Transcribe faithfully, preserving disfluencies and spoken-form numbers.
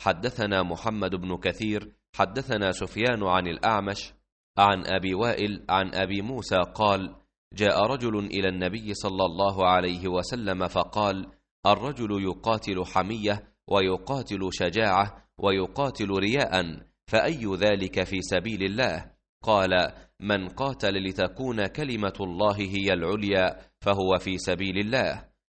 حدثنا محمد بن كثير حدثنا سفيان عن الأعمش عن أبي وائل عن أبي موسى قال: جاء رجل إلى النبي صلى الله عليه وسلم فقال: الرجل يقاتل حمية ويقاتل شجاعة ويقاتل رياء، فأي ذلك في سبيل الله؟ قال: من قاتل لتكون كلمة الله هي العليا فهو في سبيل الله.